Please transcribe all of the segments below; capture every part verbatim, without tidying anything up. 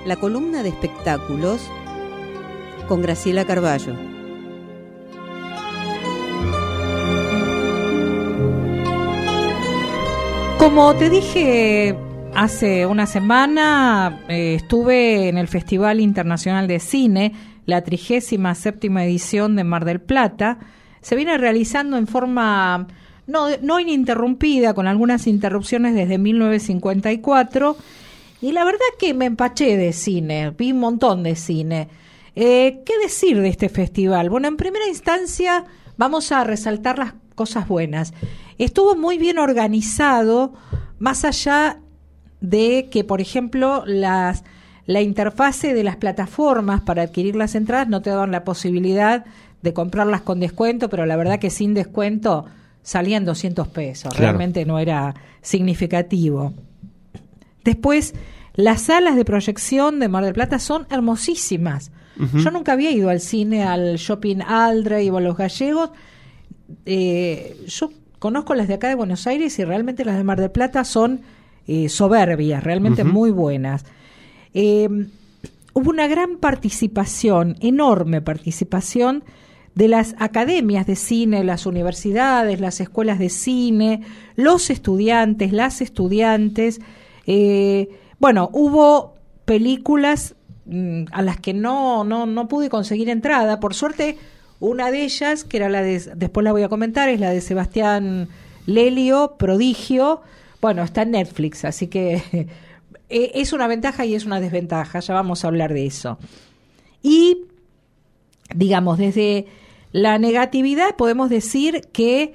la columna de espectáculos con Graciela Carballo. Como te dije hace una semana, eh, estuve en el Festival Internacional de Cine, la trigésima séptima edición de Mar del Plata. Se viene realizando en forma no, no ininterrumpida, con algunas interrupciones desde mil novecientos cincuenta y cuatro, y la verdad que me empaché de cine, vi un montón de cine. Eh, ¿Qué decir de este festival? Bueno, en primera instancia vamos a resaltar las cosas buenas. Estuvo muy bien organizado, más allá de que, por ejemplo, las la interfase de las plataformas para adquirir las entradas no te daban la posibilidad de comprarlas con descuento, pero la verdad que sin descuento salían doscientos pesos, claro. Realmente no era significativo. Después, las salas de proyección de Mar del Plata son hermosísimas. Uh-huh. Yo nunca había ido al cine, al Shopping Aldrey o a Los Gallegos. Eh, yo conozco las de acá de Buenos Aires y realmente las de Mar del Plata son eh, soberbias, realmente uh-huh. muy buenas. Eh, hubo una gran participación, enorme participación de las academias de cine, las universidades, las escuelas de cine, los estudiantes, las estudiantes. Eh, bueno, hubo películas mmm, a las que no, no, no pude conseguir entrada. Por suerte, una de ellas, que era la de, después la voy a comentar, es la de Sebastián Lelio, Prodigio. Bueno, está en Netflix, así que es una ventaja y es una desventaja, ya vamos a hablar de eso. Y, digamos, desde la negatividad podemos decir que,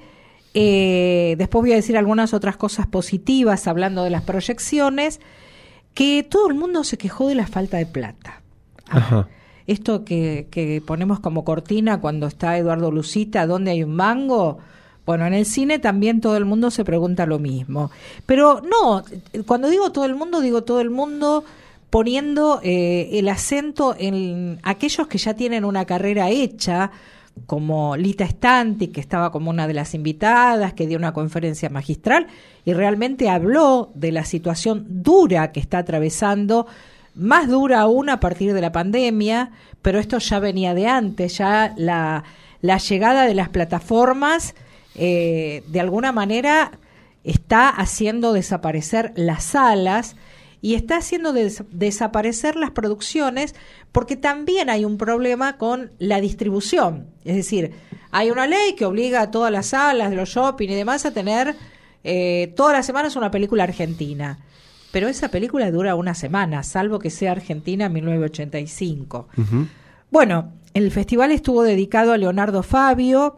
eh, después voy a decir algunas otras cosas positivas hablando de las proyecciones, que todo el mundo se quejó de la falta de plata. Ajá. Esto que, que ponemos como cortina cuando está Eduardo Lucita, ¿dónde hay un mango? Bueno, en el cine también todo el mundo se pregunta lo mismo. Pero no, cuando digo todo el mundo, digo todo el mundo poniendo eh, el acento en aquellos que ya tienen una carrera hecha, como Lita Stanti, que estaba como una de las invitadas, que dio una conferencia magistral y realmente habló de la situación dura que está atravesando, más dura aún a partir de la pandemia, pero esto ya venía de antes, ya la, la llegada de las plataformas Eh, de alguna manera está haciendo desaparecer las salas y está haciendo des- desaparecer las producciones, porque también hay un problema con la distribución. Es decir, hay una ley que obliga a todas las salas de los shopping y demás a tener eh, todas las semanas una película argentina, pero esa película dura una semana, salvo que sea Argentina mil novecientos ochenta y cinco. Uh-huh. Bueno, el festival estuvo dedicado a Leonardo Fabio.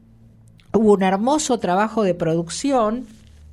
Hubo un hermoso trabajo de producción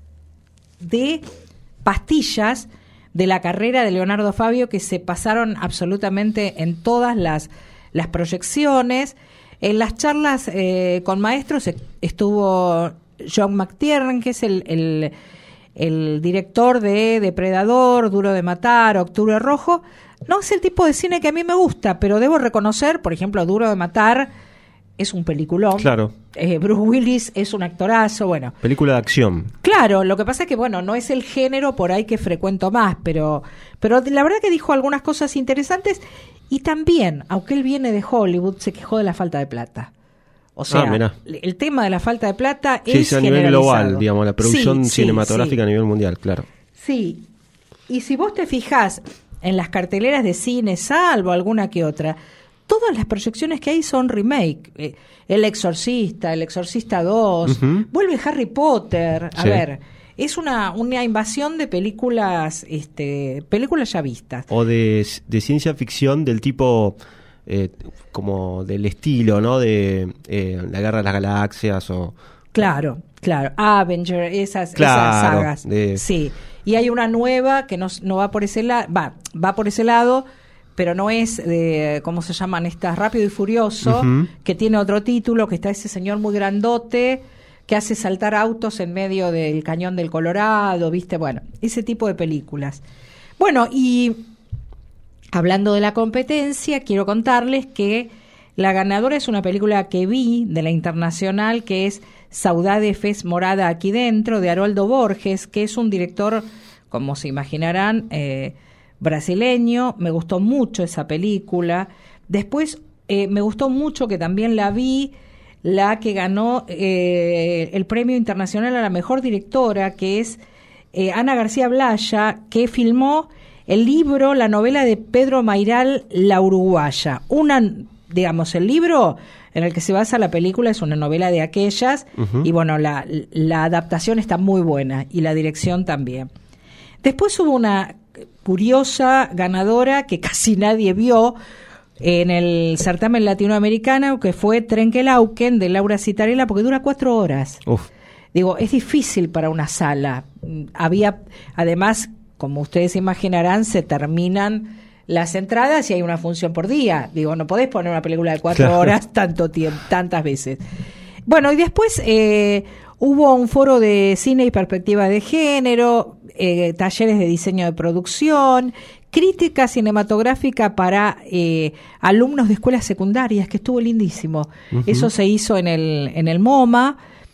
de pastillas de la carrera de Leonardo Fabio que se pasaron absolutamente en todas las, las proyecciones. En las charlas eh, con maestros estuvo John McTiernan, que es el, el, el director de Depredador, Duro de Matar, Octubre Rojo. No es el tipo de cine que a mí me gusta, pero debo reconocer, por ejemplo, Duro de Matar es un peliculón. Claro. Eh, Bruce Willis es un actorazo, bueno. Película de acción. Claro, lo que pasa es que, bueno, no es el género por ahí que frecuento más, pero, pero la verdad que dijo algunas cosas interesantes y también, aunque él viene de Hollywood, se quejó de la falta de plata. O sea, ah, el tema de la falta de plata sí, es a nivel generalizado. global, digamos, la producción sí, cinematográfica sí, sí. a nivel mundial, claro. Sí, y si vos te fijás en las carteleras de cine, salvo alguna que otra, todas las proyecciones que hay son remake. Eh, El Exorcista, El Exorcista dos, uh-huh. vuelve Harry Potter. A sí. ver, es una, una invasión de películas, este, películas ya vistas. O de, de ciencia ficción del tipo, eh, como del estilo, ¿no? De eh, La Guerra de las Galaxias o... Claro, claro. Avenger, esas, claro, esas sagas. De... Sí. Y hay una nueva que no, no va por ese lado, va, va por ese lado, pero no es de, ¿cómo se llaman estas? Rápido y Furioso, uh-huh. que tiene otro título, que está ese señor muy grandote, que hace saltar autos en medio del Cañón del Colorado, ¿viste? Bueno, ese tipo de películas. Bueno, y hablando de la competencia, quiero contarles que la ganadora es una película que vi de la Internacional, que es Saudade Fez Morada aquí dentro, de Haroldo Borges, que es un director, como se imaginarán, eh, brasileño, me gustó mucho esa película. Después eh, me gustó mucho, que también la vi, la que ganó eh, el Premio Internacional a la Mejor Directora, que es eh, Ana García Blaya, que filmó el libro, la novela de Pedro Mairal, La Uruguaya. Una, digamos, el libro en el que se basa la película es una novela de aquellas, uh-huh. y bueno, la, la adaptación está muy buena, y la dirección también. Después hubo una curiosa ganadora que casi nadie vio en el certamen latinoamericano, que fue Trenkelauken, de Laura Citarella, porque dura cuatro horas. Uf. Digo, es difícil para una sala. Había, además, como ustedes imaginarán, se terminan las entradas y hay una función por día. Digo, no podés poner una película de cuatro claro. horas tanto tiempo, tantas veces. Bueno, y después eh, hubo un foro de cine y perspectiva de género, eh, talleres de diseño de producción, crítica cinematográfica para eh, alumnos de escuelas secundarias, que estuvo lindísimo. Uh-huh. Eso se hizo en el, en el MoMA,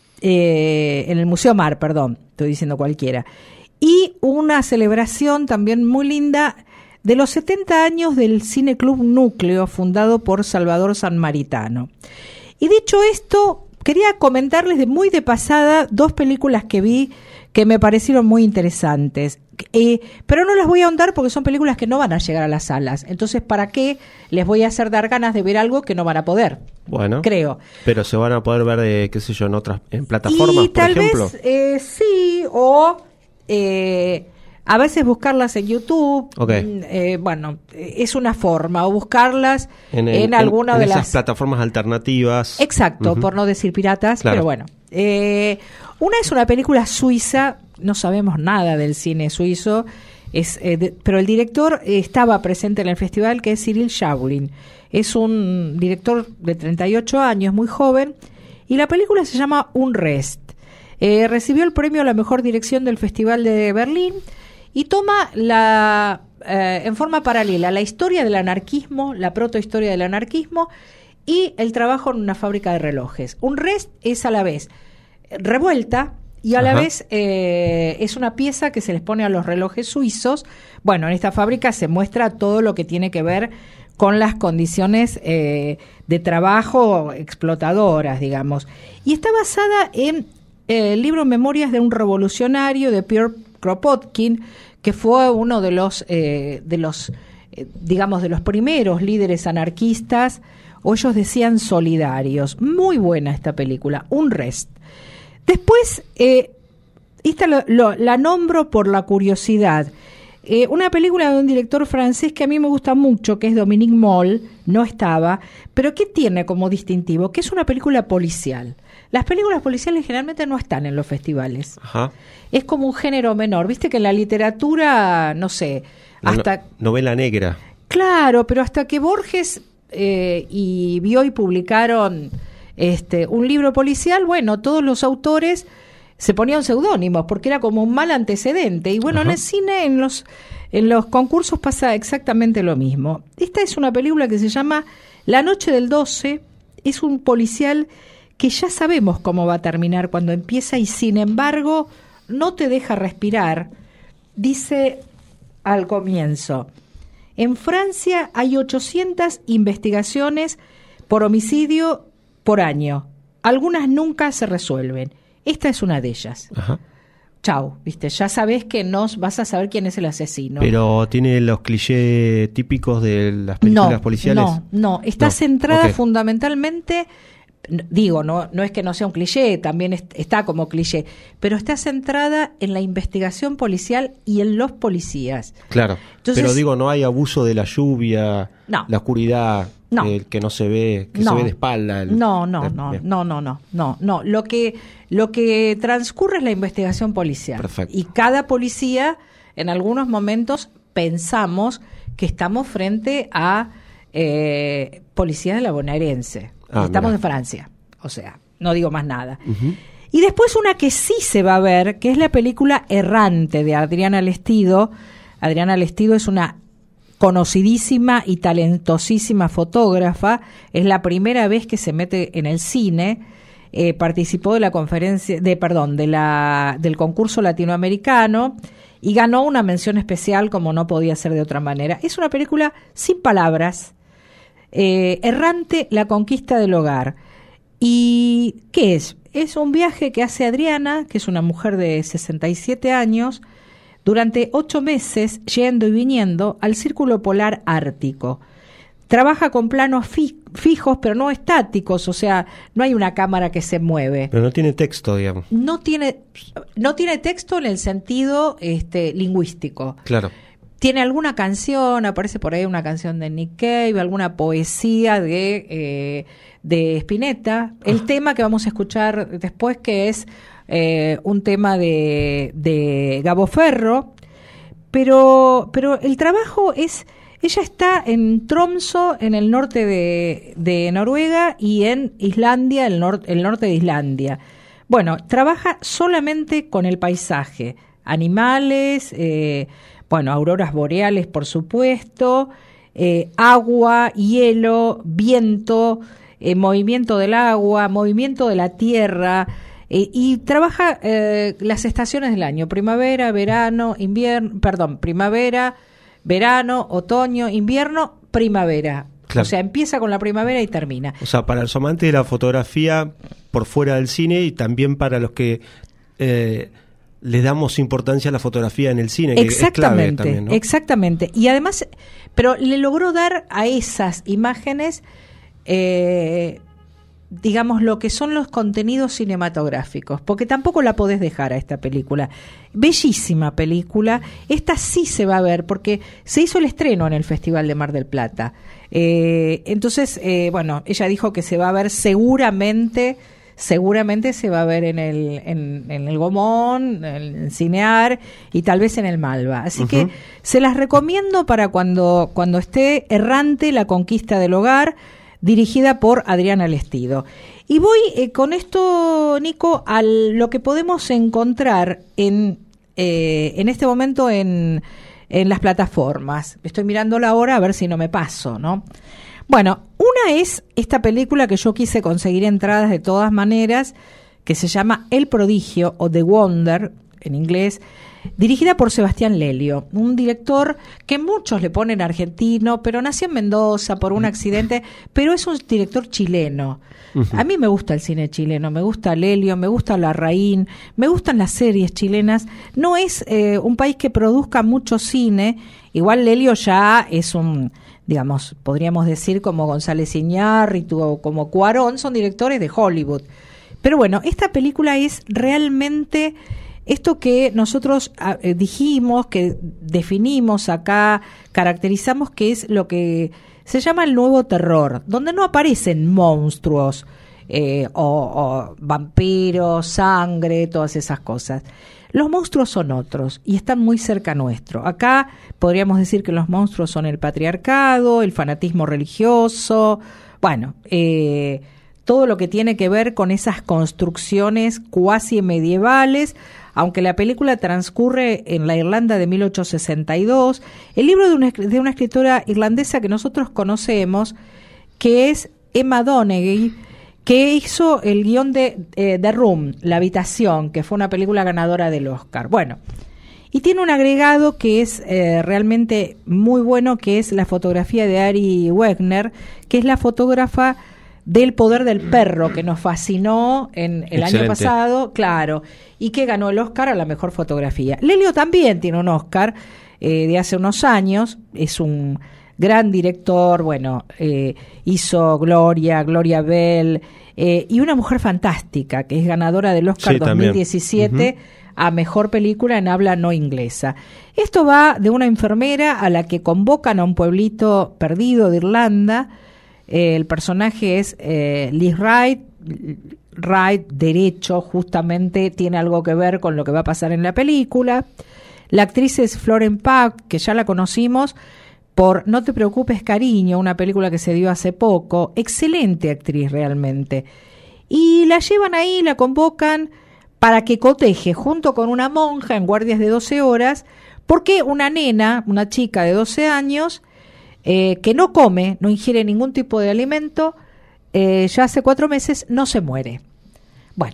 eh, en el Museo Mar, perdón, estoy diciendo cualquiera. Y una celebración también muy linda de los setenta años del Cine Club Núcleo, fundado por Salvador Sanmaritano. Y dicho esto, quería comentarles de muy de pasada dos películas que vi que me parecieron muy interesantes. Eh, pero no las voy a ahondar porque son películas que no van a llegar a las salas. Entonces, ¿para qué les voy a hacer dar ganas de ver algo que no van a poder? Bueno, creo. Pero se van a poder ver, eh, qué sé yo, en otras en plataformas, y por tal ejemplo. Vez, eh, sí, o eh, a veces buscarlas en YouTube. Okay. Eh, bueno, es una forma, o buscarlas en, el, en alguna en, en de esas las plataformas alternativas. Exacto, uh-huh. por no decir piratas, claro. Pero bueno. Eh, una es una película suiza, no sabemos nada del cine suizo, es, eh, de, pero el director estaba presente en el festival, que es Cyril Chauvin. Es un director de treinta y ocho años, muy joven, y la película se llama Unrest. Eh, recibió el premio a la mejor dirección del Festival de Berlín y toma la eh, en forma paralela la historia del anarquismo, la protohistoria del anarquismo y el trabajo en una fábrica de relojes. Unrest es a la vez revuelta y a Ajá. la vez eh, es una pieza que se les pone a los relojes suizos. Bueno, en esta fábrica se muestra todo lo que tiene que ver con las condiciones eh, de trabajo explotadoras, digamos. Y está basada en eh, el libro Memorias de un revolucionario de Pierre Kropotkin, que fue uno de los, eh, de los eh, digamos, de los primeros líderes anarquistas, o ellos decían solidarios. Muy buena esta película, Unrest. Después, eh, esta lo, lo, la nombro por la curiosidad. Eh, una película de un director francés que a mí me gusta mucho, que es Dominique Moll, no estaba, pero ¿qué tiene como distintivo? Que es una película policial. Las películas policiales generalmente no están en los festivales. Ajá. Es como un género menor. Viste que en la literatura, no sé, hasta... No, novela negra. Claro, pero hasta que Borges eh, y Bioy publicaron este, un libro policial, bueno, todos los autores se ponían seudónimos porque era como un mal antecedente. Y bueno, Ajá. en el cine, en los, en los concursos pasa exactamente lo mismo. Esta es una película que se llama La Noche del doce. Es un policial que ya sabemos cómo va a terminar cuando empieza y sin embargo no te deja respirar. Dice al comienzo: en Francia hay ochocientas investigaciones por homicidio por año. Algunas nunca se resuelven. Esta es una de ellas. Ajá. Chau, viste, ya sabes que no vas a saber quién es el asesino. Pero tiene los clichés típicos de las películas no, policiales. No, no, está no. centrada okay. fundamentalmente, digo, no, no es que no sea un cliché, también es, está como cliché, pero está centrada en la investigación policial y en los policías. Claro, Entonces, pero digo, no hay abuso de la lluvia, no. la oscuridad. No. Eh, que no se ve, que no. se ve de espalda. El, no, no, el, no, no, no, no, no, no. Lo que, lo que transcurre es la investigación policial. Perfecto. Y cada policía, en algunos momentos, pensamos que estamos frente a eh, policías de la bonaerense. Ah, estamos mira. en Francia. O sea, no digo más nada. Uh-huh. Y después una que sí se va a ver, que es la película Errante de Adriana Lestido. Adriana Lestido es una conocidísima y talentosísima fotógrafa, es la primera vez que se mete en el cine, eh, participó de la conferencia, de perdón, de la del concurso latinoamericano y ganó una mención especial como no podía ser de otra manera. Es una película sin palabras, eh, errante, la conquista del hogar. ¿Y qué es? Es un viaje que hace Adriana, que es una mujer de sesenta y siete años, durante ocho meses, yendo y viniendo al Círculo Polar Ártico. Trabaja con planos fi- fijos, pero no estáticos, o sea, no hay una cámara que se mueve. Pero no tiene texto, digamos. No tiene, no tiene texto en el sentido este, lingüístico. Claro. Tiene alguna canción, aparece por ahí una canción de Nick Cave, alguna poesía de, eh, de Spinetta. El ah. tema que vamos a escuchar después, que es eh, un tema de, de Gabo Ferro. Pero, pero el trabajo es... Ella está en Tromsø, en el norte de, de Noruega, y en Islandia, el, nor, el norte de Islandia. Bueno, trabaja solamente con el paisaje, animales, eh, bueno, auroras boreales, por supuesto, eh, agua, hielo, viento, eh, movimiento del agua, movimiento de la tierra, eh, y trabaja eh, las estaciones del año, primavera, verano, invierno, perdón, primavera, verano, otoño, invierno, primavera. Claro. O sea, empieza con la primavera y termina. O sea, para los amantes de la fotografía por fuera del cine y también para los que eh, le damos importancia a la fotografía en el cine, que exactamente, es clave también, ¿no? Exactamente. Y además, pero le logró dar a esas imágenes, eh, digamos, lo que son los contenidos cinematográficos, porque tampoco la podés dejar a esta película. Bellísima película, esta sí se va a ver, porque se hizo el estreno en el Festival de Mar del Plata. Eh, entonces, eh, bueno, ella dijo que se va a ver seguramente, seguramente se va a ver en el, en, en el Gomón, en el Cinear y tal vez en el Malva. Así uh-huh. que se las recomiendo para cuando, cuando esté errante la conquista del hogar, dirigida por Adriana Lestido. Y voy eh, con esto, Nico, a lo que podemos encontrar en, eh, en este momento en, en las plataformas. Estoy mirándola ahora a ver si no me paso, ¿no? Bueno, una es esta película que yo quise conseguir entradas de todas maneras, que se llama El Prodigio, o The Wonder, en inglés, dirigida por Sebastián Lelio, un director que muchos le ponen argentino, pero nació en Mendoza por un accidente, pero es un director chileno. Uh-huh. A mí me gusta el cine chileno, me gusta Lelio, me gusta Larraín, me gustan las series chilenas. No es eh, un país que produzca mucho cine, igual Lelio ya es un, digamos, podríamos decir como González Iñárritu o como Cuarón, son directores de Hollywood. Pero bueno, esta película es realmente... Esto que nosotros eh, dijimos, que definimos acá, caracterizamos, que es lo que se llama el nuevo terror, donde no aparecen monstruos eh, o, o vampiros, sangre, todas esas cosas. Los monstruos son otros y están muy cerca nuestro. Acá podríamos decir que los monstruos son el patriarcado, el fanatismo religioso, bueno, eh, todo lo que tiene que ver con esas construcciones cuasi medievales. Aunque la película transcurre en la Irlanda de mil ochocientos sesenta y dos, el libro de una, de una escritora irlandesa que nosotros conocemos, que es Emma Donoghue, que hizo el guión de eh, The Room, La Habitación, que fue una película ganadora del Oscar. Bueno, y tiene un agregado que es eh, realmente muy bueno, que es la fotografía de Ari Wegner, que es la fotógrafa del Poder del Perro, que nos fascinó en el Excelente. año pasado, claro, y que ganó el Oscar a la mejor fotografía. Lelio también tiene un Oscar eh, de hace unos años, es un gran director, bueno, eh, hizo Gloria, Gloria Bell, eh, y una mujer fantástica, que es ganadora del Oscar sí, dos mil diecisiete uh-huh. a mejor película en habla no inglesa. Esto va de una enfermera a la que convocan a un pueblito perdido de Irlanda. Eh, el personaje es eh, Liz Wright, Wright derecho, justamente tiene algo que ver con lo que va a pasar en la película. La actriz es Florence Pugh, que ya la conocimos por No te preocupes, cariño, una película que se dio hace poco. Excelente actriz realmente. Y la llevan ahí, la convocan para que coteje junto con una monja en guardias de doce horas, porque una nena, una chica de doce años, Eh, que no come, no ingiere ningún tipo de alimento, eh, ya hace cuatro meses no se muere. Bueno,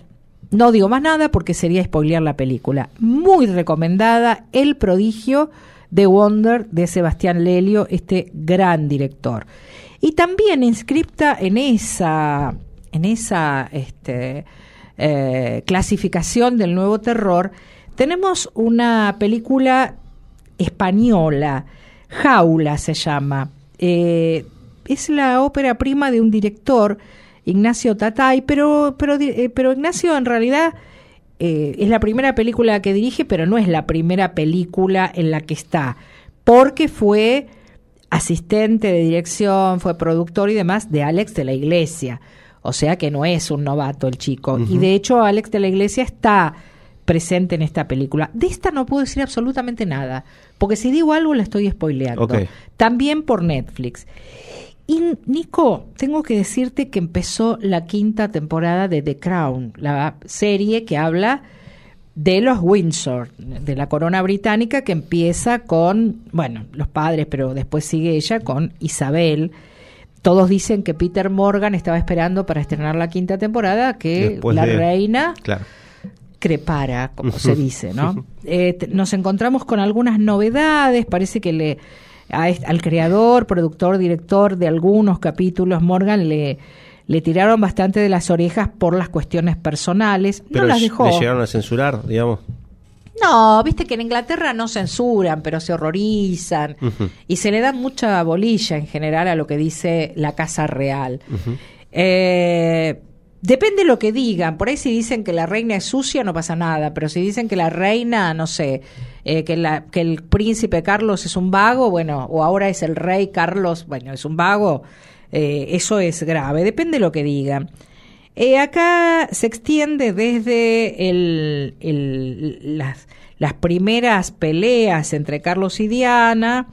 no digo más nada porque sería spoilear la película. Muy recomendada, El prodigio de Wonder de Sebastián Lelio, este gran director. Y también inscripta en esa, en esa este, eh, clasificación del nuevo terror, tenemos una película española, Jaula se llama. Eh, es la ópera prima de un director, Ignacio Tatay, pero, pero, eh, pero Ignacio en realidad eh, es la primera película que dirige, pero no es la primera película en la que está, porque fue asistente de dirección, fue productor y demás de Alex de la Iglesia, o sea que no es un novato el chico. Uh-huh. Y de hecho Alex de la Iglesia está presente en esta película. De esta no puedo decir absolutamente nada, porque si digo algo la estoy spoileando. Okay. También por Netflix. Y Nico, tengo que decirte que empezó la quinta temporada de The Crown, la serie que habla de los Windsor, de la corona británica, que empieza con, bueno, los padres, pero después sigue ella con Isabel. Todos dicen que Peter Morgan estaba esperando para estrenar la quinta temporada que después la de... reina claro. crepara, como se dice, ¿no? Eh, t- nos encontramos con algunas novedades, parece que le a est- al creador, productor, director de algunos capítulos, Morgan, le, le tiraron bastante de las orejas por las cuestiones personales. Pero no las dejó. le llegaron a censurar, digamos. No, viste que en Inglaterra no censuran, pero se horrorizan uh-huh. y se le da mucha bolilla en general a lo que dice la Casa Real. Uh-huh. Eh, depende lo que digan. Por ahí si dicen que la reina es sucia no pasa nada, pero si dicen que la reina, no sé, eh, que, la, que el príncipe Carlos es un vago, bueno, o ahora es el rey Carlos, bueno, es un vago, eh, eso es grave. Depende lo que digan. Eh, acá se extiende desde el, el, las, las primeras peleas entre Carlos y Diana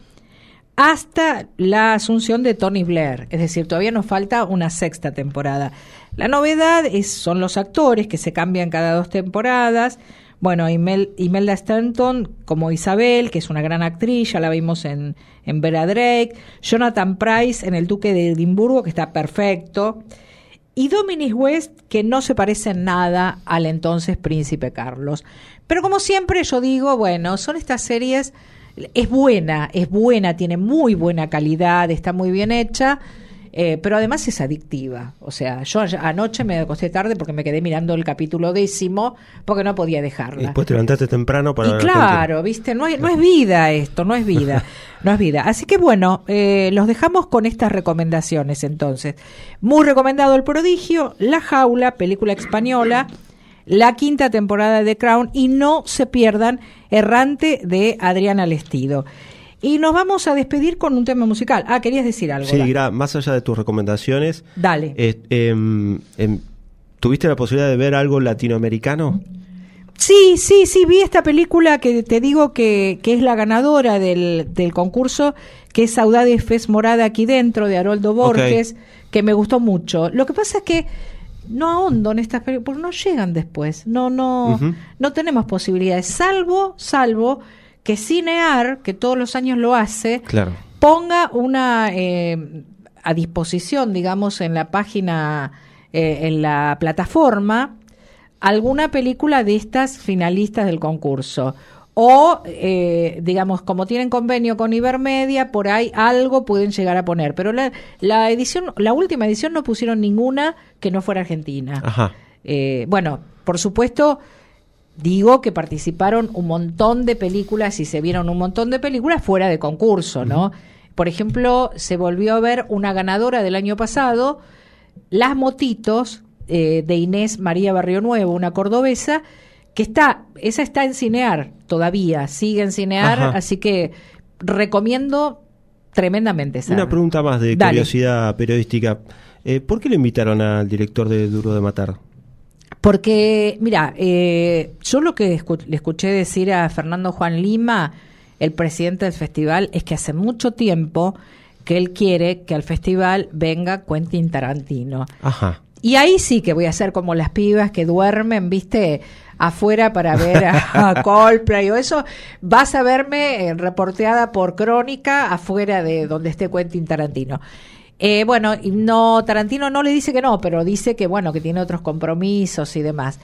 hasta la asunción de Tony Blair, es decir, todavía nos falta una sexta temporada. La novedad es, son los actores que se cambian cada dos temporadas. Bueno, Imel, Imelda Stanton como Isabel, que es una gran actriz, ya la vimos en, en Vera Drake. Jonathan Pryce en El Duque de Edimburgo, que está perfecto. Y Dominic West, que no se parece en nada al entonces príncipe Carlos. Pero como siempre yo digo, bueno, son estas series, es buena, es buena, tiene muy buena calidad, está muy bien hecha, eh, pero además es adictiva. O sea, yo anoche me acosté tarde porque me quedé mirando el capítulo décimo porque no podía dejarla. Y después te levantaste temprano para... Y claro, viste, no es, no es vida esto, no es vida, no es vida. Así que bueno, eh, los dejamos con estas recomendaciones entonces. Muy recomendado El Prodigio, La Jaula, película española, la quinta temporada de The Crown y no se pierdan Errante de Adriana Lestido. Y nos vamos a despedir con un tema musical. Ah, querías decir algo. Sí, Gra, más allá de tus recomendaciones. Dale. Eh, eh, eh, ¿Tuviste la posibilidad de ver algo latinoamericano? Sí, sí, sí, vi esta película que te digo que, que es la ganadora del, del concurso, que es Saudade Fez Morada aquí dentro, de Haroldo Borges, okay. que me gustó mucho. Lo que pasa es que no ahondo en estas películas, porque no llegan después. No, no, uh-huh. no tenemos posibilidades, salvo, salvo... que Cinear, que todos los años lo hace, claro. ponga una eh, a disposición, digamos, en la página, eh, en la plataforma, alguna película de estas finalistas del concurso. O, eh, digamos, como tienen convenio con Ibermedia, por ahí algo pueden llegar a poner. Pero la, la edición, la última edición no pusieron ninguna que no fuera argentina. Ajá. Eh, bueno, por supuesto... Digo que participaron un montón de películas y se vieron un montón de películas fuera de concurso, ¿no? Uh-huh. Por ejemplo, se volvió a ver una ganadora del año pasado, Las Motitos, eh, de Inés María Barrio Nuevo, una cordobesa, que está, esa está en Cinear todavía, sigue en Cinear, Ajá. así que recomiendo tremendamente esa. Una pregunta más de Dale. curiosidad periodística. Eh, ¿Por qué lo invitaron al director de Duro de Matar? Porque, mira, eh, yo lo que escu- le escuché decir a Fernando Juan Lima, el presidente del festival, es que hace mucho tiempo que él quiere que al festival venga Quentin Tarantino. Ajá. Y ahí sí que voy a hacer como las pibas que duermen, viste, afuera para ver a, a Coldplay o eso. Vas a verme eh, reporteada por Crónica afuera de donde esté Quentin Tarantino. Eh, bueno, no, Tarantino no le dice que no, pero dice que bueno, que tiene otros compromisos y demás.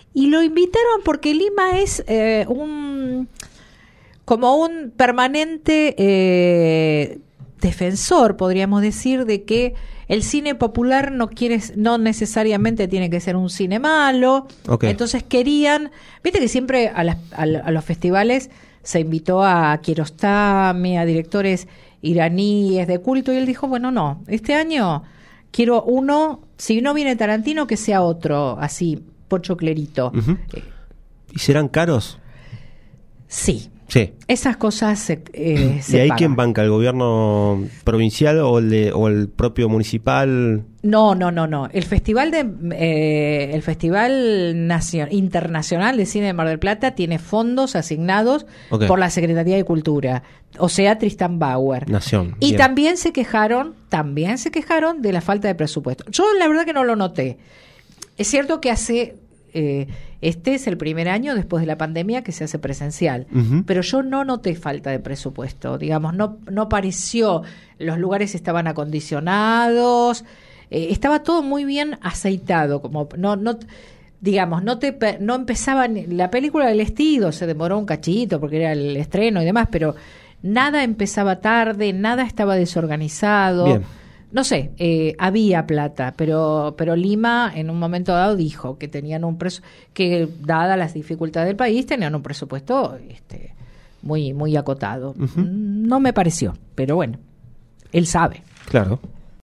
y lo invitaron porque Lima es eh, un como un permanente eh, defensor, podríamos decir, de que el cine popular no quiere, no necesariamente tiene que ser un cine malo. Okay. Entonces querían, viste que siempre a, las, a, a los festivales se invitó a Kiarostami, a directores iraníes de culto, y él dijo, bueno, no, este año quiero uno, si no viene Tarantino, que sea otro, así, pochoclerito. Uh-huh. ¿Y serán caros? Sí. Sí. Esas cosas se, eh, ¿Y se ahí pagan. quién banca? ¿El gobierno provincial o el, de, o el propio municipal? No, no, no, no. El festival de eh, el festival Nacion- internacional de cine de Mar del Plata tiene fondos asignados Okay. por la Secretaría de Cultura, o sea, Tristan Bauer. Nación. Y Bien. también se quejaron, también se quejaron de la falta de presupuesto. Yo la verdad que no lo noté. Es cierto que hace eh, este es el primer año después de la pandemia que se hace presencial, Uh-huh. pero yo no noté falta de presupuesto, digamos, no no pareció, los lugares estaban acondicionados, eh, estaba todo muy bien aceitado, como no no digamos, no te no empezaba ni- la película del Estido se demoró un cachito porque era el estreno y demás, pero nada empezaba tarde, nada estaba desorganizado. Bien. No sé, eh, había plata, pero pero Lima en un momento dado dijo que tenían un presu- que dadas las dificultades del país tenían un presupuesto este muy muy acotado. Ujú. No me pareció, pero bueno, él sabe. Claro.